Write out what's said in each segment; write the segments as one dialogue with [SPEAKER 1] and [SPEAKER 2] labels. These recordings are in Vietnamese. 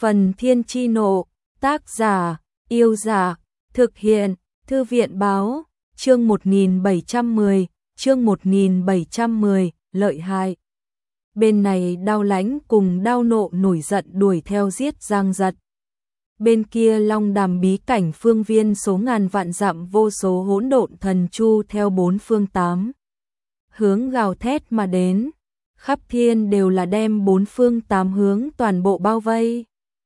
[SPEAKER 1] Phần Thiên Chi Nộ, tác giả, Yêu Giả, thực hiện, Thư viện Báo, chương 1710, lợi hại. Bên này Đao Lãnh cùng Đao Nộ nổi giận đuổi theo giết Giang Giật. Bên kia Long Đàm bí cảnh phương viên số ngàn vạn dặm vô số hỗn độn thần chu theo bốn phương tám hướng gào thét mà đến, khắp thiên đều là đem bốn phương tám hướng toàn bộ bao vây.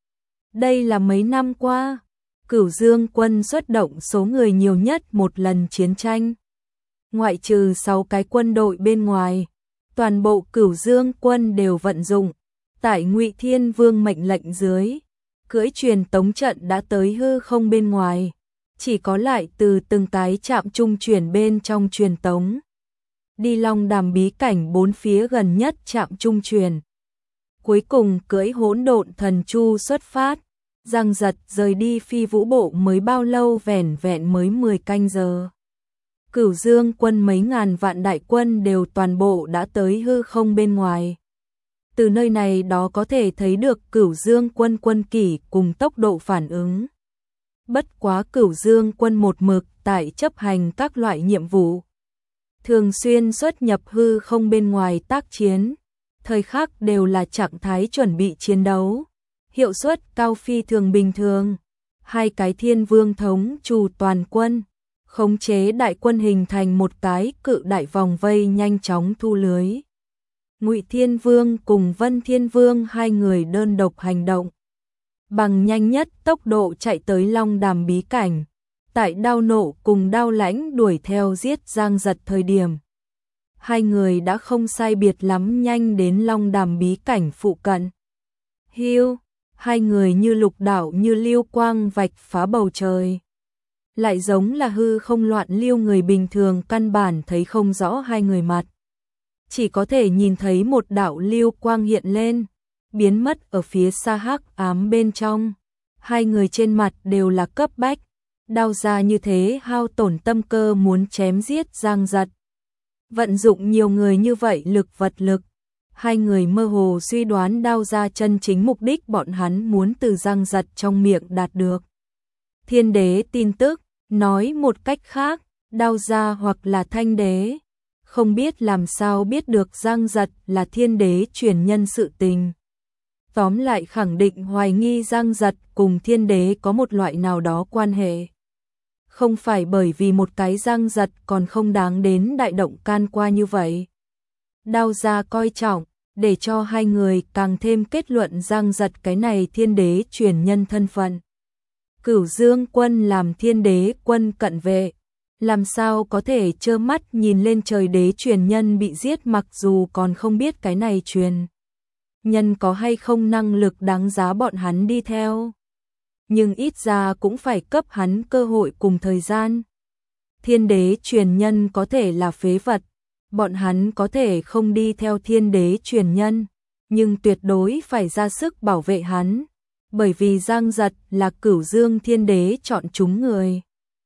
[SPEAKER 1] Đây là mấy năm qua, Cửu Dương quân xuất động số người nhiều nhất một lần chiến tranh. Ngoại trừ 6 cái quân đội bên ngoài, toàn bộ Cửu Dương quân đều vận dụng. Tại Ngụy Thiên Vương mệnh lệnh dưới, cưỡi truyền tống trận đã tới hư không bên ngoài, chỉ có lại từ từng cái trạm trung chuyển bên trong truyền tống. Đi Long Đàm bí cảnh bốn phía gần nhất trạm trung truyền. Cuối cùng cưỡi hỗn độn thần chu xuất phát. Giang Giật rời đi Phi Vũ Bộ mới bao lâu, vẻn vẹn mới 10 canh giờ. Cửu Dương quân mấy ngàn vạn đại quân đều toàn bộ đã tới hư không bên ngoài. Từ nơi này đó có thể thấy được Cửu Dương quân quân kỷ cùng tốc độ phản ứng. Bất quá Cửu Dương quân một mực tại chấp hành các loại nhiệm vụ, thường xuyên xuất nhập hư không bên ngoài tác chiến, thời khắc đều là trạng thái chuẩn bị chiến đấu, hiệu suất cao phi thường bình thường. Hai cái Thiên Vương thống chủ toàn quân, khống chế đại quân hình thành một cái cự đại vòng vây nhanh chóng thu lưới. Ngụy Thiên Vương cùng Vân Thiên Vương hai người đơn độc hành động, bằng nhanh nhất tốc độ chạy tới Long Đàm bí cảnh. Tại Đao Nộ cùng Đao Lãnh đuổi theo giết Giang Giật thời điểm, hai người đã không sai biệt lắm nhanh đến Long Đàm bí cảnh phụ cận. Hiu, hai người như lục đạo như lưu quang vạch phá bầu trời, lại giống là hư không loạn lưu, người bình thường căn bản thấy không rõ hai người mặt, chỉ có thể nhìn thấy một đạo lưu quang hiện lên, biến mất ở phía xa hắc ám bên trong. Hai người trên mặt đều là cấp bách, đao ra như thế hao tổn tâm cơ muốn chém giết Giang Giật. Vận dụng nhiều người như vậy lực vật lực, hai người mơ hồ suy đoán đao ra chân chính mục đích bọn hắn muốn từ Giang Giật trong miệng đạt được. Thiên đế tin tức, nói một cách khác, đao ra hoặc là thanh đế, không biết làm sao biết được Giang Giật là thiên đế truyền nhân sự tình. Tóm lại khẳng định hoài nghi Giang Giật cùng thiên đế có một loại nào đó quan hệ. Không phải bởi vì một cái Giang Giật còn không đáng đến đại động can qua như vậy. Đao ra coi trọng, để cho hai người càng thêm kết luận Giang Giật cái này thiên đế truyền nhân thân phận. Cửu Dương quân làm thiên đế quân cận vệ, làm sao có thể trơ mắt nhìn lên trời đế truyền nhân bị giết, mặc dù còn không biết cái này truyền nhân có hay không năng lực đáng giá bọn hắn đi theo, nhưng ít ra cũng phải cấp hắn cơ hội cùng thời gian. Thiên đế truyền nhân có thể là phế vật, bọn hắn có thể không đi theo thiên đế truyền nhân, nhưng tuyệt đối phải ra sức bảo vệ hắn, bởi vì Giang Giật là Cửu Dương thiên đế chọn chúng người.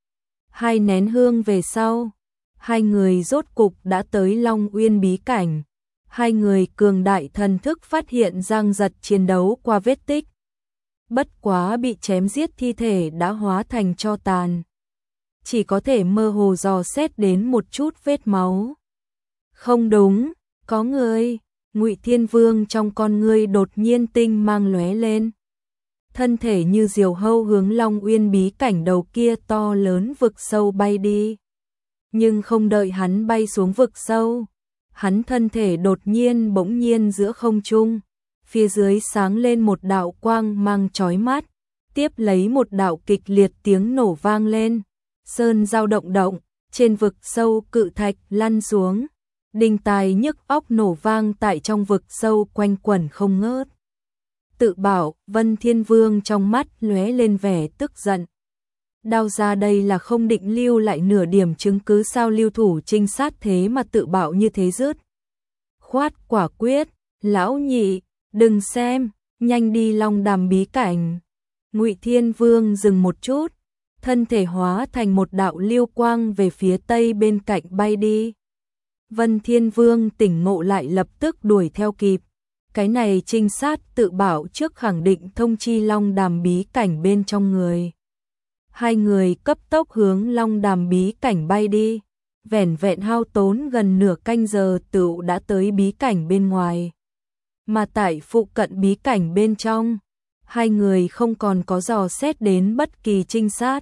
[SPEAKER 1] Hai nén hương về sau, hai người rốt cục đã tới Long Uyên bí cảnh. Hai người cường đại thần thức phát hiện Giang Giật chiến đấu qua vết tích. Bất quá bị chém giết thi thể đã hóa thành tro tàn, chỉ có thể mơ hồ dò xét đến một chút vết máu. Không đúng, có người. Ngụy Thiên Vương trong con ngươi đột nhiên tinh mang lóe lên, thân thể như diều hâu hướng Long Uyên bí cảnh đầu kia to lớn vực sâu bay đi. Nhưng không đợi hắn bay xuống vực sâu, hắn thân thể đột nhiên bỗng nhiên giữa không trung, phía dưới sáng lên một đạo quang mang chói mắt, tiếp lấy một đạo kịch liệt tiếng nổ vang lên, sơn dao động động, trên vực sâu cự thạch lăn xuống, đinh tai nhức óc nổ vang tại trong vực sâu quanh quẩn không ngớt. Tự bảo, Vân Thiên Vương trong mắt lóe lên vẻ tức giận. Đao ra đây là không định lưu lại nửa điểm chứng cứ sao, lưu thủ trinh sát thế mà tự bảo như thế dứt khoát quả quyết. Lão nhị, đừng xem, nhanh đi Long Đàm bí cảnh. Ngụy Thiên Vương dừng một chút, thân thể hóa thành một đạo lưu quang về phía tây bên cạnh bay đi. Vân Thiên Vương tỉnh ngộ lại lập tức đuổi theo kịp, Cái này trinh sát tự bảo trước khẳng định thông chi long đàm bí cảnh bên trong người. Hai người cấp tốc hướng long đàm bí cảnh bay đi. Vẻn vẹn hao tốn gần nửa canh giờ tựu đã tới bí cảnh bên ngoài. Mà tại phụ cận bí cảnh bên trong, hai người không còn có dò xét đến bất kỳ trinh sát.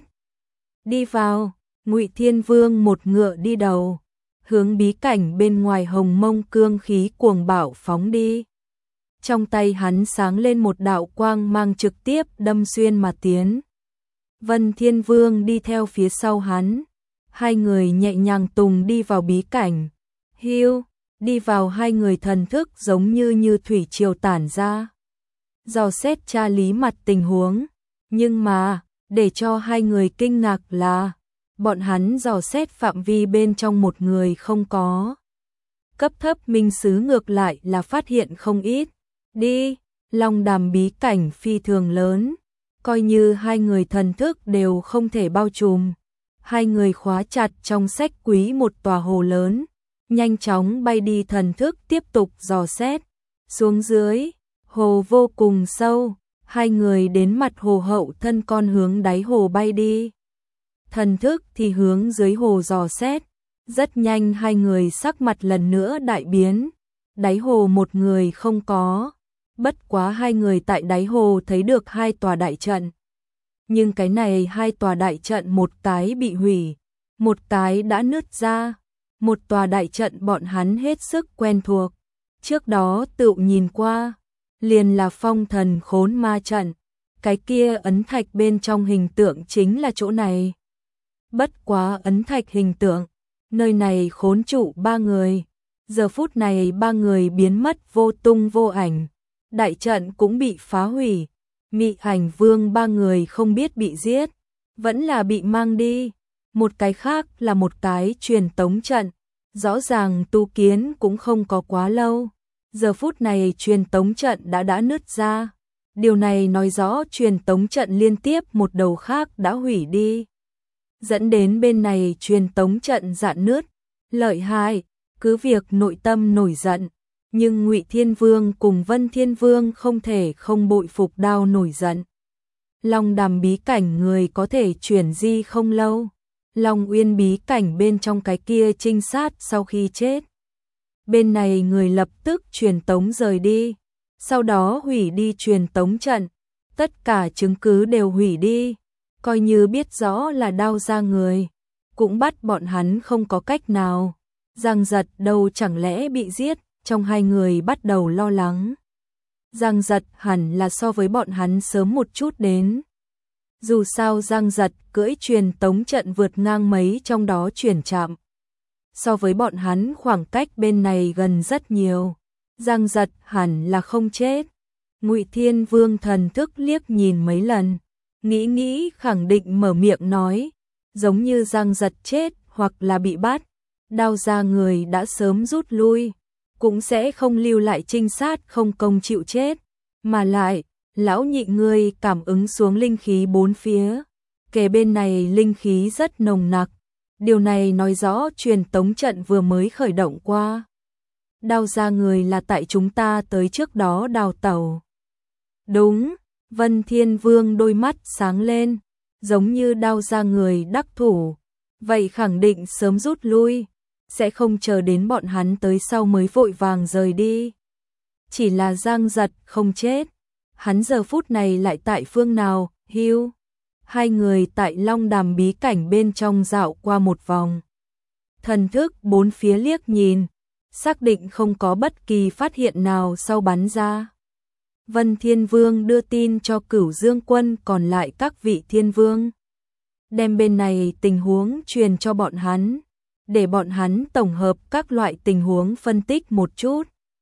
[SPEAKER 1] Đi vào, Ngụy Thiên Vương một ngựa đi đầu, hướng bí cảnh bên ngoài hồng mông cương khí cuồng bạo phóng đi. Trong tay hắn sáng lên một đạo quang mang trực tiếp đâm xuyên mà tiến. Vân Thiên Vương đi theo phía sau hắn. Hai người nhẹ nhàng tùng đi vào bí cảnh. Hiu, đi vào hai người thần thức giống như thủy triều tản ra. Dò xét tra lý mặt tình huống. Nhưng mà, để cho hai người kinh ngạc là, bọn hắn dò xét phạm vi bên trong một người không có. Cấp thấp minh sứ ngược lại là phát hiện không ít. Đi, long đàm bí cảnh phi thường lớn. Coi như hai người thần thức đều không thể bao trùm. Hai người khóa chặt trong sách quý một tòa hồ lớn, nhanh chóng bay đi thần thức tiếp tục dò xét. Xuống dưới, hồ vô cùng sâu, hai người đến mặt hồ hậu thân con hướng đáy hồ bay đi. Thần thức thì hướng dưới hồ dò xét, rất nhanh hai người sắc mặt lần nữa đại biến. Đáy hồ một người không có, bất quá hai người tại đáy hồ thấy được hai tòa đại trận. Nhưng cái này hai tòa đại trận một cái bị hủy, một cái đã nứt ra. Một tòa đại trận bọn hắn hết sức quen thuộc. Trước đó tự nhìn qua, liền là phong thần khốn ma trận. Cái kia ấn thạch bên trong hình tượng chính là chỗ này. Bất quá ấn thạch hình tượng, nơi này khốn trụ ba người. Giờ phút này ba người biến mất vô tung vô ảnh. Đại trận cũng bị phá hủy. Mị Ảnh Vương ba người không biết bị giết, vẫn là bị mang đi. Một cái khác là một cái truyền tống trận. Rõ ràng tu kiến cũng không có quá lâu. Giờ phút này truyền tống trận đã nứt ra. Điều này nói rõ truyền tống trận liên tiếp một đầu khác đã hủy đi. Dẫn đến bên này truyền tống trận rạn nứt. Lợi hại, cứ việc nội tâm nổi giận. Nhưng Ngụy Thiên Vương cùng Vân Thiên Vương không thể không bội phục đao nổi giận. Long đàm bí cảnh người có thể chuyển di không lâu. Long Uyên bí cảnh bên trong cái kia trinh sát sau khi chết. Bên này người lập tức truyền tống rời đi. Sau đó hủy đi truyền tống trận. Tất cả chứng cứ đều hủy đi. Coi như biết rõ là đao ra người. Cũng bắt bọn hắn không có cách nào. Giang Giật đâu chẳng lẽ bị giết. Trong hai người bắt đầu lo lắng. Giang Giật hẳn là so với bọn hắn sớm một chút đến. Dù sao Giang Giật cưỡi truyền tống trận vượt ngang mấy trong đó chuyển chạm. So với bọn hắn khoảng cách bên này gần rất nhiều. Giang Giật hẳn là không chết. Ngụy Thiên Vương thần thức liếc nhìn mấy lần. Nghĩ khẳng định mở miệng nói. Giống như Giang Giật chết hoặc là bị bắt. Đao ra người đã sớm rút lui. Cũng sẽ không lưu lại trinh sát không công chịu chết. Mà lại, lão nhị ngươi cảm ứng xuống linh khí bốn phía. Kề bên này linh khí rất nồng nặc. Điều này nói rõ truyền tống trận vừa mới khởi động qua. Đao ra người là tại chúng ta tới trước đó đào tẩu. Đúng, Vân Thiên Vương đôi mắt sáng lên. Giống như đao ra người đắc thủ. Vậy khẳng định sớm rút lui. Sẽ không chờ đến bọn hắn tới sau mới vội vàng rời đi. Chỉ là Giang Giật không chết. Hắn giờ phút này lại tại phương nào, Hiu. Hai người tại Long Đàm bí cảnh bên trong dạo qua một vòng. Thần thức bốn phía liếc nhìn. Xác định không có bất kỳ phát hiện nào sau bắn ra. Vân Thiên Vương đưa tin cho Cửu Dương Quân còn lại các vị thiên vương. Đem bên này tình huống truyền cho bọn hắn. Để bọn hắn tổng hợp các loại tình huống phân tích một chút.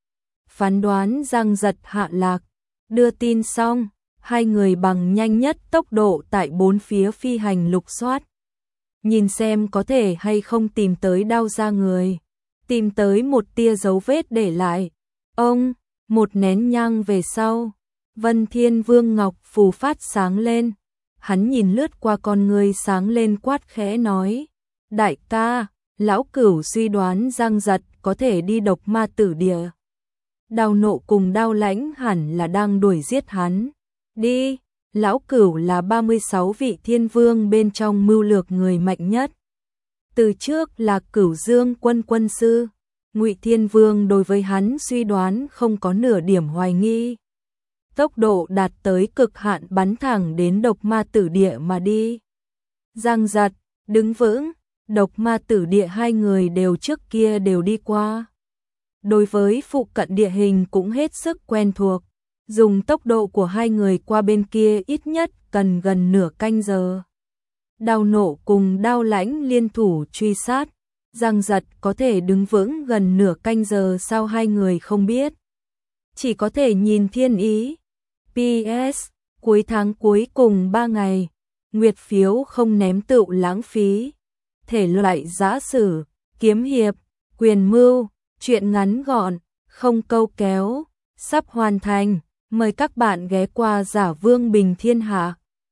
[SPEAKER 1] Phán đoán Giang Giật hạ lạc. Đưa tin xong, hai người bằng nhanh nhất tốc độ tại bốn phía phi hành lục soát. Nhìn xem có thể hay không tìm tới đao ra người. Tìm tới một tia dấu vết để lại. Ông, một nén nhang về sau. Vân Thiên Vương Ngọc phù phát sáng lên. Hắn nhìn lướt qua con người sáng lên quát khẽ nói. Đại ca, lão Cửu suy đoán Giang Giật có thể đi độc ma tử địa. Đao Nộ cùng Đao Lãnh hẳn là đang đuổi giết hắn. Đi, Lão Cửu là 36 vị thiên vương bên trong mưu lược người mạnh nhất. Từ trước là Cửu Dương quân quân sư, Ngụy Thiên Vương đối với hắn suy đoán không có nửa điểm hoài nghi. Tốc độ đạt tới cực hạn bắn thẳng đến Độc Ma Tử Địa mà đi. Giang Giật, đứng vững, Độc Ma Tử Địa hai người đều trước kia đều đi qua. Đối với phụ cận địa hình cũng hết sức quen thuộc. Dùng tốc độ của hai người qua bên kia ít nhất cần gần nửa canh giờ. Đao Nộ cùng Đao Lãnh liên thủ truy sát. Giang Giật có thể đứng vững gần nửa canh giờ sao hai người không biết. Chỉ có thể nhìn thiên ý. PS, cuối tháng cuối cùng 3 ngày, nguyệt phiếu không ném tựu lãng phí. Thể loại giã sử, kiếm hiệp, quyền mưu, truyện ngắn gọn, không câu kéo, sắp hoàn thành. Mời các bạn ghé qua Giả Vương Bình Thiên Hạ.